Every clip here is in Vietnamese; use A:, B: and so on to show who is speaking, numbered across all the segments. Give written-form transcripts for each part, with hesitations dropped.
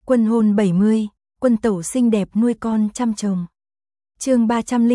A: Quân hôn 70, quân tẩu xinh đẹp nuôi con chăm chồng. Chương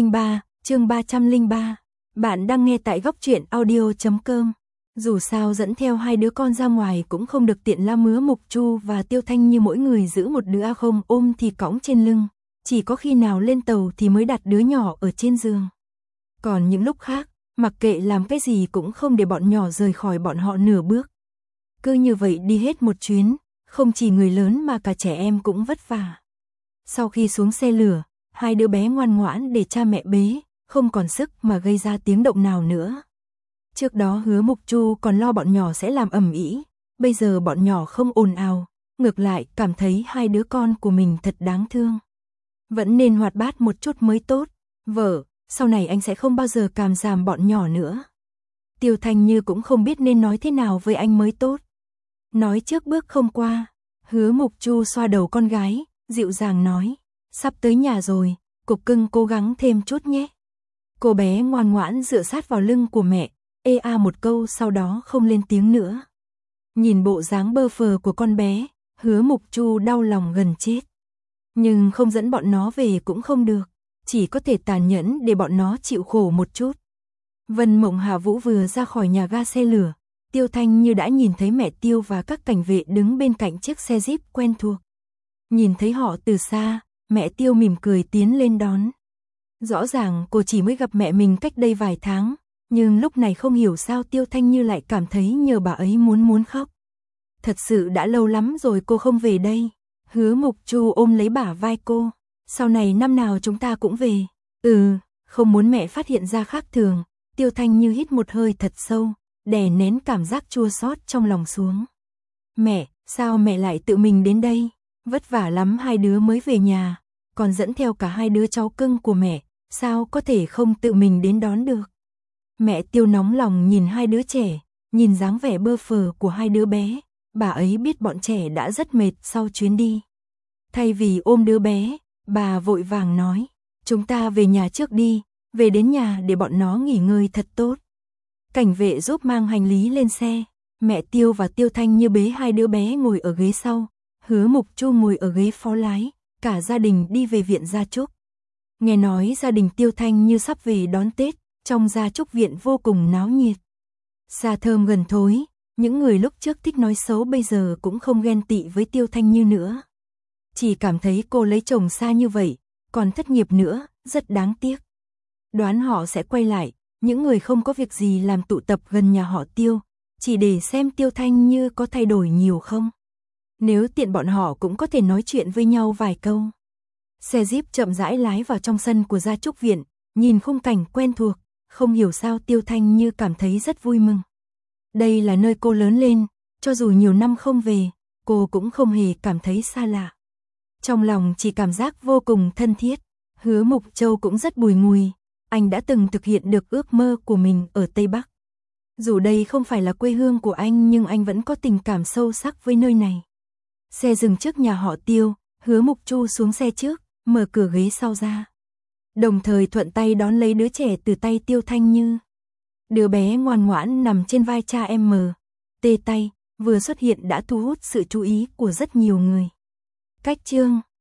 A: 303. Bạn đang nghe tại góc truyện audio.com. Dù sao dẫn theo hai đứa con ra ngoài cũng không được tiện La Mứa, Mục Chu và Tiêu Thanh Như mỗi người giữ một đứa, không ôm thì cõng trên lưng, chỉ có khi nào lên tàu thì mới đặt đứa nhỏ ở trên giường. Còn những lúc khác, mặc kệ làm cái gì cũng không để bọn nhỏ rời khỏi bọn họ nửa bước. Cứ như vậy đi hết một chuyến, không chỉ người lớn mà cả trẻ em cũng vất vả. Sau khi xuống xe lửa, hai đứa bé ngoan ngoãn để cha mẹ bế, không còn sức mà gây ra tiếng động nào nữa. Trước đó Hứa Mục Chu còn lo bọn nhỏ sẽ làm ầm ĩ, bây giờ bọn nhỏ không ồn ào, ngược lại cảm thấy hai đứa con của mình thật đáng thương. Vẫn nên hoạt bát một chút mới tốt, vợ, sau này anh sẽ không bao giờ càm ràm bọn nhỏ nữa. Tiêu Thanh Như cũng không biết nên nói thế nào với anh mới tốt. Nói trước bước không qua, Hứa Mục Chu xoa đầu con gái, dịu dàng nói, sắp tới nhà rồi, cục cưng cố gắng thêm chút nhé. Cô bé ngoan ngoãn dựa sát vào lưng của mẹ, ê a một câu sau đó không lên tiếng nữa. Nhìn bộ dáng bơ phờ của con bé, Hứa Mục Chu đau lòng gần chết. Nhưng không dẫn bọn nó về cũng không được, chỉ có thể tàn nhẫn để bọn nó chịu khổ một chút. Vân Mộng Hà Vũ vừa ra khỏi nhà ga xe lửa, Tiêu Thanh Như đã nhìn thấy mẹ Tiêu và các cảnh vệ đứng bên cạnh chiếc xe Jeep quen thuộc. Nhìn thấy họ từ xa, mẹ Tiêu mỉm cười tiến lên đón. Rõ ràng cô chỉ mới gặp mẹ mình cách đây vài tháng, nhưng lúc này không hiểu sao Tiêu Thanh Như lại cảm thấy nhờ bà ấy muốn khóc. Thật sự đã lâu lắm rồi cô không về đây. Hứa Mục Chu ôm lấy bả vai cô. Sau này năm nào chúng ta cũng về. Không muốn mẹ phát hiện ra khác thường. Tiêu Thanh Như hít một hơi thật sâu, đè nén cảm giác chua xót trong lòng xuống. Mẹ, sao mẹ lại tự mình đến đây? Vất vả lắm hai đứa mới về nhà, còn dẫn theo cả hai đứa cháu cưng của mẹ, sao có thể không tự mình đến đón được? Mẹ Tiêu nóng lòng nhìn hai đứa trẻ, nhìn dáng vẻ bơ phờ của hai đứa bé, bà ấy biết bọn trẻ đã rất mệt sau chuyến đi. Thay vì ôm đứa bé, bà vội vàng nói, chúng ta về nhà trước đi, về đến nhà để bọn nó nghỉ ngơi thật tốt. Cảnh vệ giúp mang hành lý lên xe, mẹ Tiêu và Tiêu Thanh Như bế hai đứa bé ngồi ở ghế sau, Hứa Mục Chu ngồi ở ghế phó lái, cả gia đình đi về viện Gia Trúc. Nghe nói gia đình Tiêu Thanh Như sắp về đón Tết, trong Gia Trúc viện vô cùng náo nhiệt. Xa thơm gần thối, những người lúc trước thích nói xấu bây giờ cũng không ghen tị với Tiêu Thanh Như nữa. Chỉ cảm thấy cô lấy chồng xa như vậy, còn thất nghiệp nữa, rất đáng tiếc. Đoán họ sẽ quay lại, những người không có việc gì làm tụ tập gần nhà họ Tiêu, chỉ để xem Tiêu Thanh Như có thay đổi nhiều không. Nếu tiện bọn họ cũng có thể nói chuyện với nhau vài câu. Xe Jeep chậm rãi lái vào trong sân của Gia Trúc viện, nhìn khung cảnh quen thuộc, không hiểu sao Tiêu Thanh Như cảm thấy rất vui mừng. Đây là nơi cô lớn lên, cho dù nhiều năm không về, cô cũng không hề cảm thấy xa lạ. Trong lòng chỉ cảm giác vô cùng thân thiết. Hứa Mục Châu cũng rất bùi ngùi, anh đã từng thực hiện được ước mơ của mình ở Tây Bắc. Dù đây không phải là quê hương của anh nhưng anh vẫn có tình cảm sâu sắc với nơi này. Xe dừng trước nhà họ Tiêu, Hứa Mục Chu xuống xe trước, mở cửa ghế sau ra. Đồng thời thuận tay đón lấy đứa trẻ từ tay Tiêu Thanh Như. Đứa bé ngoan ngoãn nằm trên vai cha em mờ, tê tay, vừa xuất hiện đã thu hút sự chú ý của rất nhiều người. Cách chương